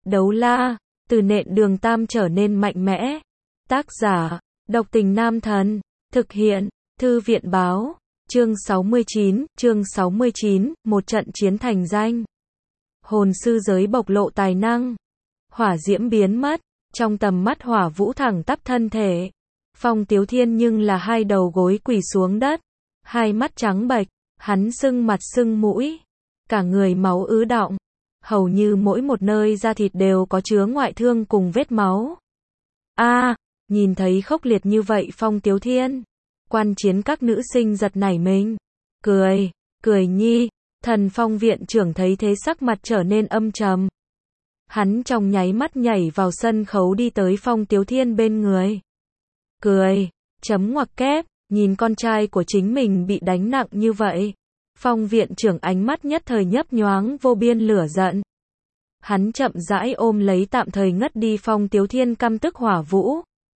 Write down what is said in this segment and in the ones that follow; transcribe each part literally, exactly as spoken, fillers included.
Đấu la, từ nện đường tam trở nên mạnh mẽ. Tác giả, độc tình nam thần. Thực hiện, thư viện báo. Chương sáu mươi chín, chương sáu mươi chín, một trận chiến thành danh. Hồn sư giới bộc lộ tài năng. Hỏa diễm biến mất, trong tầm mắt Hỏa Vũ thẳng tắp thân thể. Phong Tiếu Thiên nhưng là hai đầu gối quỳ xuống đất, hai mắt trắng bệch, hắn sưng mặt sưng mũi, cả người máu ứ đọng, hầu như mỗi một nơi da thịt đều có chứa ngoại thương cùng vết máu. A, à, nhìn thấy khốc liệt như vậy Phong Tiếu Thiên, quan chiến các nữ sinh giật nảy mình, cười, cười nhi. Thần Phong viện trưởng thấy thế sắc mặt trở nên âm trầm. Hắn trong nháy mắt nhảy vào sân khấu đi tới Phong Tiếu Thiên bên người. Cười, chấm ngoặc kép, nhìn con trai của chính mình bị đánh nặng như vậy. Phong viện trưởng ánh mắt nhất thời nhấp nhoáng vô biên lửa giận. Hắn chậm rãi ôm lấy tạm thời ngất đi Phong Tiếu Thiên căm tức Hỏa Vũ.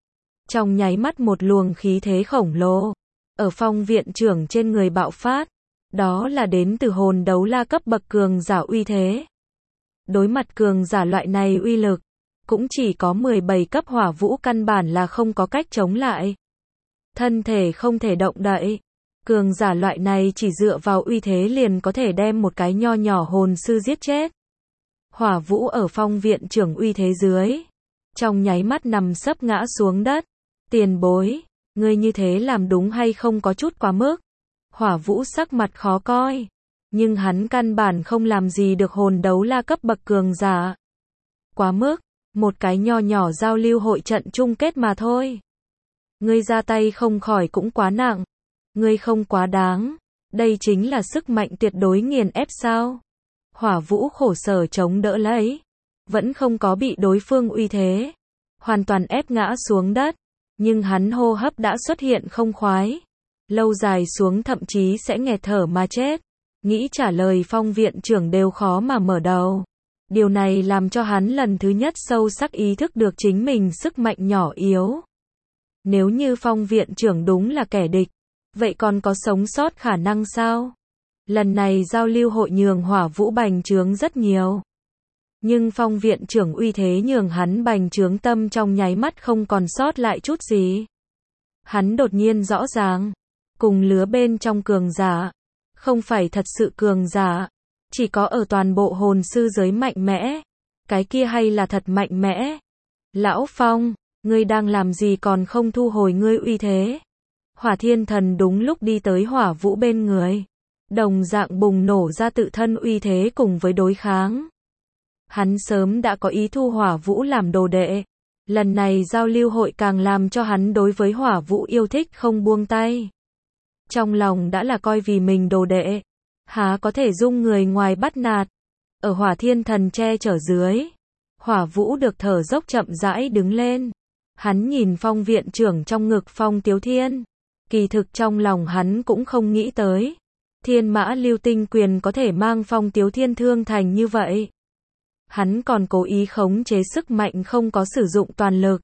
Trong nháy mắt một luồng khí thế khổng lồ ở Phong viện trưởng trên người bạo phát. Đó là đến từ hồn đấu la cấp bậc cường giả uy thế. Đối mặt cường giả loại này uy lực, cũng chỉ có mười bảy cấp Hỏa Vũ căn bản là không có cách chống lại. Thân thể không thể động đậy. Cường giả loại này chỉ dựa vào uy thế liền có thể đem một cái nho nhỏ hồn sư giết chết. Hỏa Vũ ở Phong viện trưởng uy thế dưới, trong nháy mắt nằm sấp ngã xuống đất. Tiền bối, ngươi như thế làm đúng hay không có chút quá mức? Hỏa Vũ sắc mặt khó coi, nhưng hắn căn bản không làm gì được hồn đấu la cấp bậc cường giả. Quá mức, một cái nho nhỏ giao lưu hội trận chung kết mà thôi. Ngươi ra tay không khỏi cũng quá nặng, ngươi không quá đáng, đây chính là sức mạnh tuyệt đối nghiền ép sao? Hỏa Vũ khổ sở chống đỡ lấy, vẫn không có bị đối phương uy thế hoàn toàn ép ngã xuống đất, nhưng hắn hô hấp đã xuất hiện không khoái. Lâu dài xuống thậm chí sẽ nghẹt thở mà chết. Nghĩ trả lời Phong viện trưởng đều khó mà mở đầu. Điều này làm cho hắn lần thứ nhất sâu sắc ý thức được chính mình sức mạnh nhỏ yếu. Nếu như Phong viện trưởng đúng là kẻ địch, vậy còn có sống sót khả năng sao? Lần này giao lưu hội nhường Hỏa Vũ bành trướng rất nhiều. Nhưng Phong viện trưởng uy thế nhường hắn bành trướng tâm trong nháy mắt không còn sót lại chút gì. Hắn đột nhiên rõ ràng, cùng lứa bên trong cường giả, không phải thật sự cường giả, chỉ có ở toàn bộ hồn sư giới mạnh mẽ, cái kia hay là thật mạnh mẽ. Lão Phong, ngươi đang làm gì còn không thu hồi ngươi uy thế? Hỏa Thiên Thần đúng lúc đi tới Hỏa Vũ bên người, đồng dạng bùng nổ ra tự thân uy thế cùng với đối kháng. Hắn sớm đã có ý thu Hỏa Vũ làm đồ đệ. Lần này giao lưu hội càng làm cho hắn đối với Hỏa Vũ yêu thích không buông tay. Trong lòng đã là coi vì mình đồ đệ, há có thể dung người ngoài bắt nạt. Ở Hỏa Thiên Thần che chở dưới, Hỏa Vũ được thở dốc chậm rãi đứng lên. Hắn nhìn Phong viện trưởng trong ngực Phong Tiếu Thiên. Kỳ thực trong lòng hắn cũng không nghĩ tới Thiên Mã Lưu Tinh Quyền có thể mang Phong Tiếu Thiên thương thành như vậy. Hắn còn cố ý khống chế sức mạnh không có sử dụng toàn lực.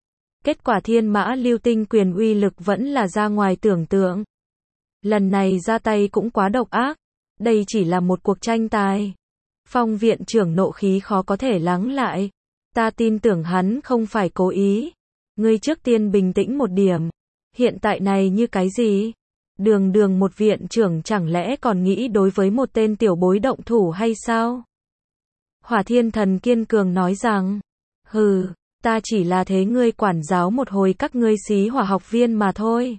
Kết quả Thiên Mã Lưu Tinh Quyền uy lực vẫn là ra ngoài tưởng tượng. Lần này ra tay cũng quá độc ác. Đây chỉ là một cuộc tranh tài. Phong viện trưởng nộ khí khó có thể lắng lại. Ta tin tưởng hắn không phải cố ý. Ngươi trước tiên bình tĩnh một điểm. Hiện tại này như cái gì? Đường đường một viện trưởng chẳng lẽ còn nghĩ đối với một tên tiểu bối động thủ hay sao? Hỏa Thiên Thần kiên cường nói rằng, hừ, ta chỉ là thế ngươi quản giáo một hồi các ngươi xí hỏa học viên mà thôi.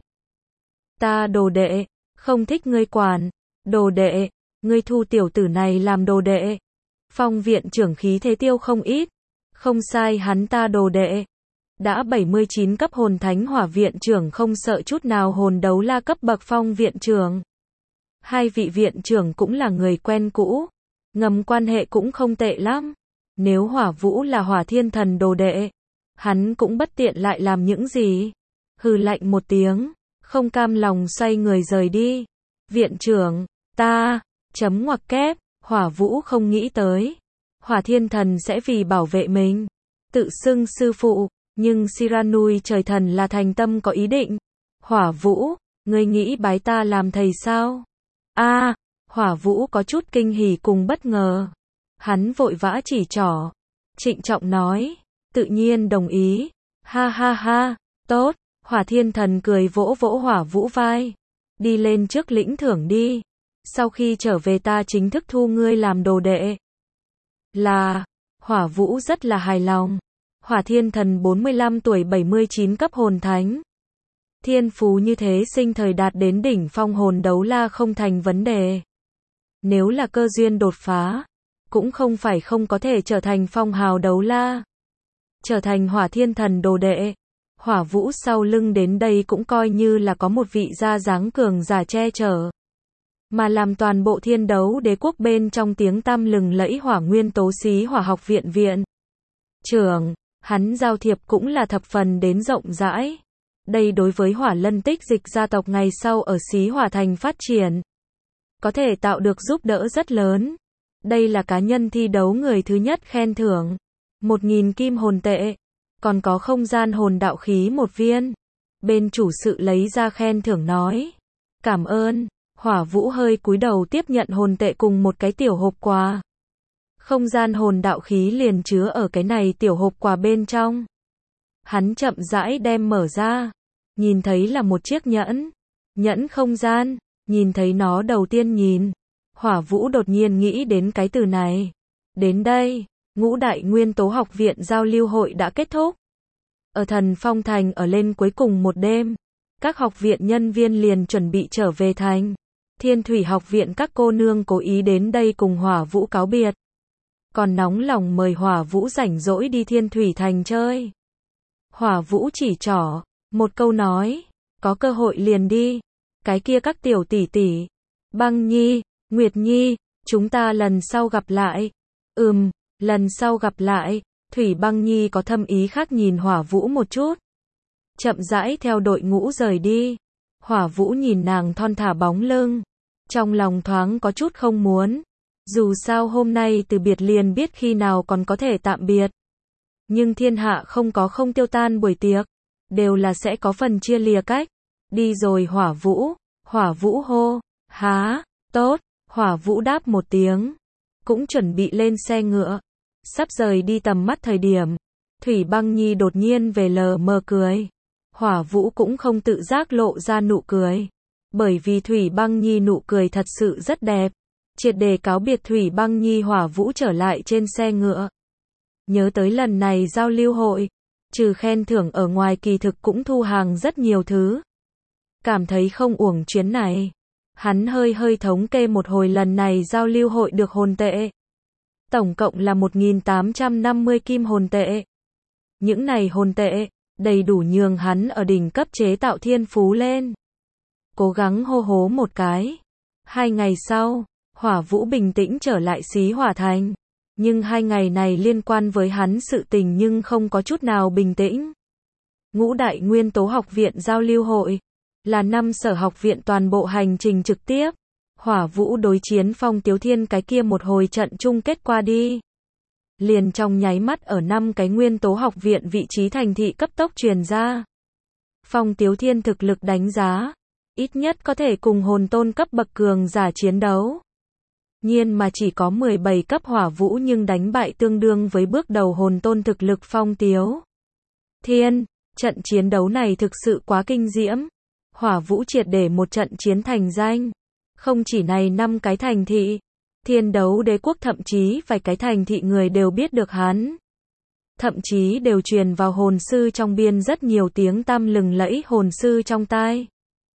Ta đồ đệ, không thích ngươi quản. Đồ đệ, ngươi thu tiểu tử này làm đồ đệ. Phong viện trưởng khí thế tiêu không ít. Không sai, hắn ta đồ đệ. Đã bảy mươi chín cấp hồn thánh Hỏa viện trưởng không sợ chút nào hồn đấu la cấp bậc Phong viện trưởng. Hai vị viện trưởng cũng là người quen cũ. Ngầm quan hệ cũng không tệ lắm. Nếu Hỏa Vũ là Hỏa Thiên Thần đồ đệ, hắn cũng bất tiện lại làm những gì. Hừ lạnh một tiếng, không cam lòng xoay người rời đi. Viện trưởng, ta, chấm ngoặc kép, Hỏa Vũ không nghĩ tới. Hỏa Thiên Thần sẽ vì bảo vệ mình, tự xưng sư phụ, nhưng Siranui trời thần là thành tâm có ý định. Hỏa Vũ, ngươi nghĩ bái ta làm thầy sao? A, à, Hỏa Vũ có chút kinh hỉ cùng bất ngờ. Hắn vội vã chỉ trỏ. trịnh trọng nói, tự nhiên đồng ý, ha ha ha, tốt, Hỏa Thiên Thần cười vỗ vỗ Hỏa Vũ vai, đi lên trước lĩnh thưởng đi, sau khi trở về ta chính thức thu ngươi làm đồ đệ. Là, Hỏa Vũ rất là hài lòng. Hỏa Thiên Thần bốn mươi lăm tuổi bảy mươi chín cấp hồn thánh. Thiên phú như thế sinh thời đạt đến đỉnh phong hồn đấu la không thành vấn đề. Nếu là cơ duyên đột phá, cũng không phải không có thể trở thành phong hào đấu la. Trở thành Hỏa Thiên Thần đồ đệ. Hỏa Vũ sau lưng đến đây cũng coi như là có một vị gia dáng cường giả che chở. Mà làm toàn bộ thiên đấu đế quốc bên trong tiếng tăm lừng lẫy hỏa nguyên tố xí hỏa học viện viện trưởng, hắn giao thiệp cũng là thập phần đến rộng rãi. Đây đối với Hỏa Lân Tích Dịch gia tộc ngày sau ở xí hỏa thành phát triển, có thể tạo được giúp đỡ rất lớn. Đây là cá nhân thi đấu người thứ nhất khen thưởng. Một nghìn kim hồn tệ. Còn có không gian hồn đạo khí một viên. Bên chủ sự lấy ra khen thưởng nói. Cảm ơn. Hỏa Vũ hơi cúi đầu tiếp nhận hồn tệ cùng một cái tiểu hộp quà. Không gian hồn đạo khí liền chứa ở cái này tiểu hộp quà bên trong. Hắn chậm rãi đem mở ra. Nhìn thấy là một chiếc nhẫn. Nhẫn không gian. Nhìn thấy nó đầu tiên nhìn. Hỏa Vũ đột nhiên nghĩ đến cái từ này. Đến đây, ngũ đại nguyên tố học viện giao lưu hội đã kết thúc. Ở Thần Phong Thành ở lên cuối cùng một đêm. Các học viện nhân viên liền chuẩn bị trở về thành. Thiên Thủy học viện các cô nương cố ý đến đây cùng Hỏa Vũ cáo biệt. Còn nóng lòng mời Hỏa Vũ rảnh rỗi đi Thiên Thủy thành chơi. Hỏa Vũ chỉ trỏ, một câu nói, có cơ hội liền đi. Cái kia các tiểu tỷ tỷ, Băng Nhi, Nguyệt Nhi, chúng ta lần sau gặp lại. Ừm, lần sau gặp lại. Thủy Băng Nhi có thâm ý khác nhìn Hỏa Vũ một chút. Chậm rãi theo đội ngũ rời đi. Hỏa Vũ nhìn nàng thon thả bóng lưng. Trong lòng thoáng có chút không muốn. Dù sao hôm nay từ biệt liền biết khi nào còn có thể tạm biệt. Nhưng thiên hạ không có không tiêu tan buổi tiệc. Đều là sẽ có phần chia lìa cách. Đi rồi Hỏa Vũ. Hỏa Vũ hô. Há, tốt. Hỏa Vũ đáp một tiếng. Cũng chuẩn bị lên xe ngựa. Sắp rời đi tầm mắt thời điểm. Thủy Băng Nhi đột nhiên về lờ mờ cười. Hỏa Vũ cũng không tự giác lộ ra nụ cười. Bởi vì Thủy Băng Nhi nụ cười thật sự rất đẹp. Triệt để cáo biệt Thủy Băng Nhi, Hỏa Vũ trở lại trên xe ngựa. Nhớ tới lần này giao lưu hội. Trừ khen thưởng ở ngoài kỳ thực cũng thu hàng rất nhiều thứ. Cảm thấy không uổng chuyến này. Hắn hơi hơi thống kê một hồi lần này giao lưu hội được hồn tệ. Tổng cộng là một nghìn tám trăm năm mươi kim hồn tệ. Những này hồn tệ, đầy đủ nhường hắn ở đỉnh cấp chế tạo thiên phú lên. Cố gắng hô hố một cái. Hai ngày sau, Hỏa Vũ bình tĩnh trở lại xí hỏa thành. Nhưng hai ngày này liên quan với hắn sự tình nhưng không có chút nào bình tĩnh. Ngũ đại nguyên tố học viện giao lưu hội. Là năm sở học viện toàn bộ hành trình trực tiếp. Hỏa Vũ đối chiến Phong Tiếu Thiên cái kia một hồi trận chung kết qua đi. Liền trong nháy mắt ở năm cái nguyên tố học viện vị trí thành thị cấp tốc truyền ra. Phong Tiếu Thiên thực lực đánh giá. Ít nhất có thể cùng hồn tôn cấp bậc cường giả chiến đấu. Nhiên mà chỉ có mười bảy cấp Hỏa Vũ nhưng đánh bại tương đương với bước đầu hồn tôn thực lực Phong Tiếu Thiên. Trận chiến đấu này thực sự quá kinh diễm. Hỏa Vũ triệt để một trận chiến thành danh. Không chỉ này năm cái thành thị. Thiên đấu đế quốc thậm chí vài cái thành thị người đều biết được hắn. Thậm chí đều truyền vào hồn sư trong biên rất nhiều tiếng tăm lừng lẫy hồn sư trong tai.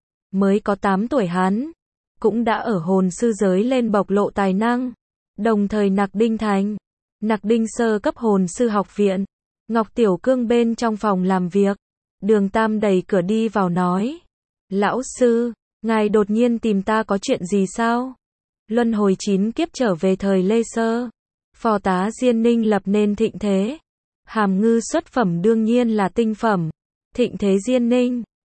Mới có tám tuổi hắn. Cũng đã ở hồn sư giới lên bộc lộ tài năng. Đồng thời Nặc Đinh Thành. Nặc Đinh sơ cấp hồn sư học viện. Ngọc Tiểu Cương bên trong phòng làm việc. Đường Tam đẩy cửa đi vào nói. Lão sư, ngài đột nhiên tìm ta có chuyện gì sao? Luân hồi chín kiếp trở về thời Lê Sơ. Phò tá Diên Ninh lập nên thịnh thế. Hàm ngư xuất phẩm đương nhiên là tinh phẩm. Thịnh thế Diên Ninh.